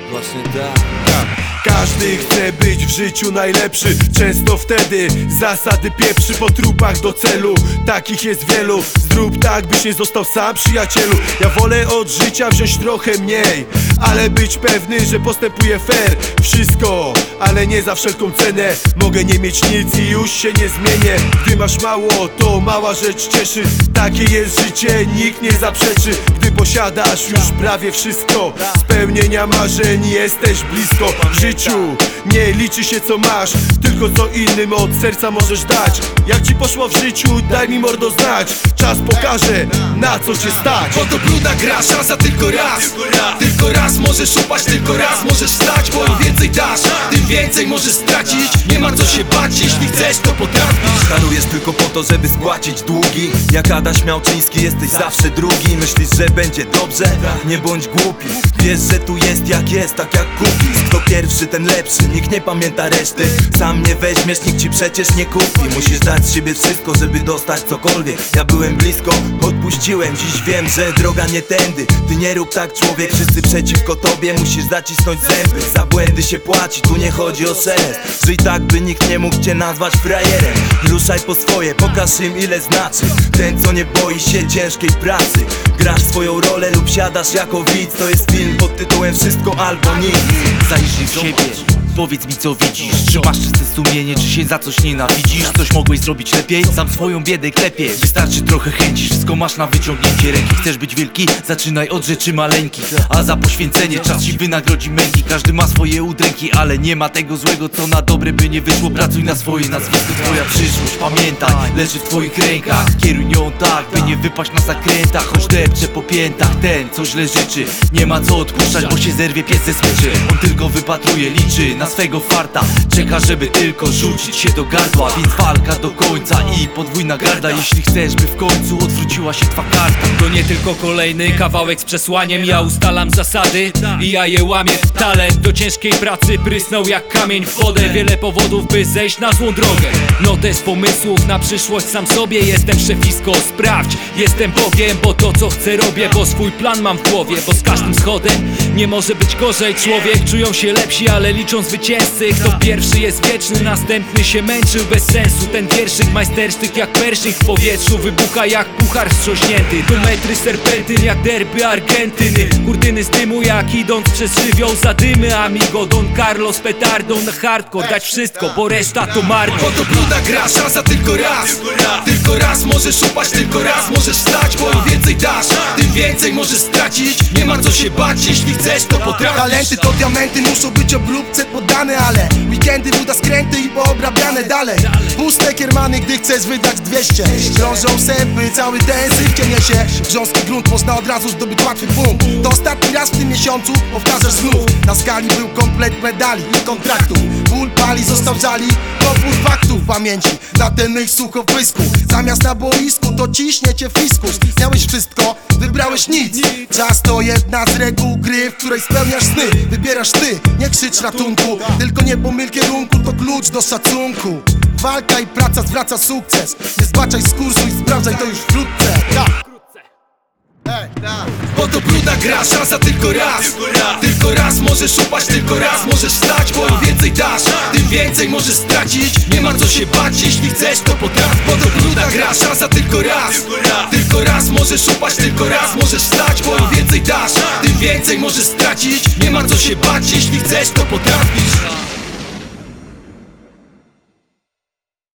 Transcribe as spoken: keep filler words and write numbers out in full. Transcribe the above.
Właśnie tak, tak. Każdy chce być w życiu najlepszy. Często wtedy zasady pieprzy po trupach do celu. Takich jest wielu. Zrób tak, byś nie został sam, przyjacielu. Ja wolę od życia wziąć trochę mniej, ale być pewny, że postępuję fair. Wszystko, ale nie za wszelką cenę. Mogę nie mieć nic i już się nie zmienię. Gdy masz mało, to mała rzecz cieszy. Takie jest życie, nikt nie zaprzeczy. Gdy posiadasz już prawie wszystko, spełnienia marzeń jesteś blisko. W życiu nie liczy się co masz, tylko co innym od serca możesz dać. Jak ci poszło w życiu, daj mi mordo znać. Czas pokaże, na co cię stać. Bo to brudna gra, szansa tylko raz. Tylko raz możesz upaść, tylko raz możesz stać. Bo im więcej dasz, tym więcej możesz stracić. Nie ma co się bać, jeśli chcesz, to potrafisz. Harujesz tylko po to, żeby spłacić długi. Jak Adaś Miałczyński, jesteś zawsze drugi. Myślisz, że będzie dobrze? Nie bądź głupi. Wiesz, że tu jest jak jest, tak jak cookies. Kto pierwszy, ten lepszy, nikt nie pamięta reszty. Sam nie weźmiesz, nikt ci przecież nie kupi. Musisz dać z siebie wszystko, żeby dostać cokolwiek. Ja byłem blisko, odpuściłem, dziś wiem, że droga nie tędy. Ty nie rób tak, człowiek, wszyscy przeciwko tobie. Musisz zacisnąć zęby, za błędy się płaci. Tu nie chodzi o szelest. Żyj tak, by nikt nie mógł cię nazwać frajerem. Ruszaj po swoje, pokaż im ile znaczy. Ten, co nie boi się ciężkiej pracy. Grasz swoją rolę lub siadasz jako widz. To jest film pod tytułem Wszystko albo nic. Zajrzyj w siebie, powiedz mi co widzisz. Czy masz czyste sumienie, czy się za coś nienawidzisz? Coś mogłeś zrobić lepiej? Sam swoją biedę klepie. Wystarczy trochę chęci, wszystko masz na wyciągnięcie ręki. Chcesz być wielki? Zaczynaj od rzeczy maleńkich. A za poświęcenie czas ci wynagrodzi męki. Każdy ma swoje udręki, ale nie ma tego złego, co na dobre by nie wyszło. Pracuj na swoje nazwisko, twoja przyszłość, pamiętaj, leży w twoich rękach. Kieruj nią tak, by nie wypaść na zakrętach. Choć depcze po piętach ten, co źle życzy. Nie ma co odpuszczać, bo się zerwie pies ze smyczy. On tylko wypatruje, liczy na swego farta. Czeka, żeby tylko rzucić się do gardła. Więc walka do końca i podwójna garda. Jeśli chcesz, by w końcu odwróciła się twa karta. To nie tylko kolejny kawałek z przesłaniem. Ja ustalam zasady i ja je łamię. Talent do ciężkiej pracy prysnął jak kamień w wodę. Wiele powodów, by zejść na złą drogę. Notes pomysłów na przyszłość sam sobie. Jestem szefisko, sprawdź. Jestem Bogiem, bo to co chcę robię. Bo swój plan mam w głowie. Bo z każdym schodem nie może być gorzej. Człowiek czują się lepsi, ale liczą zwycięzcy. Kto pierwszy jest wieczny, następny się męczył bez sensu. Ten wierszyk majstersztyk jak pershing w powietrzu. Wybucha jak puchar wstrząśnięty. Tu metry serpentyn jak derby Argentyny. Kurtyny z dymu jak idąc przez żywioł zadymy. Amigo, Don Carlos petardą na hardcore. Dać wszystko, bo reszta to marno. Bo to brudna gra, szansa tylko raz. Tylko raz możesz upaść, tylko raz możesz stać. Bo im więcej dasz, tym więcej możesz stracić. Nie ma co się bać, jeśli chcesz, to potrafisz. Talenty to diamenty, muszą być obróbce poddane. Ale weekendy, buda skręty i poobrabiane dalej. Puste kiermany, gdy chcesz wydać dwieście. Krążą sępy, cały ten syf cię niesie. Grząski grunt, można od razu zdobyć łatwy punkt. To ostatni raz w tym miesiącu powtarzasz znów. Na skali był komplet medali i kontraktów. Ból pali, został żali, opór faktów pamięci. Na ten ich suchopysku. Zamiast na boisku, to ciśnie cię fiskus. Miałeś wszystko, wybrałeś nic. Czas to jedna z reguł gry, w której spełniasz sny. Wybierasz ty, nie krzycz ratunku. Tylko nie pomyl kierunku, to klucz do szacunku. Walka i praca zwraca sukces. Nie zbaczaj z kursu i sprawdzaj to już wkrótce. Bo to brudna gra, szansa tylko raz. Tylko raz możesz upaść, tylko raz możesz stać. Bo im więcej dasz, tym więcej możesz stracić. Nie ma co się bać, jeśli chcesz, to potrafisz. Bo to brudna gra, szansa tylko raz. Tylko raz możesz upaść, tylko raz możesz stać. Bo im więcej dasz, tym więcej możesz stracić. Nie ma co się bać, jeśli chcesz, to potrafisz.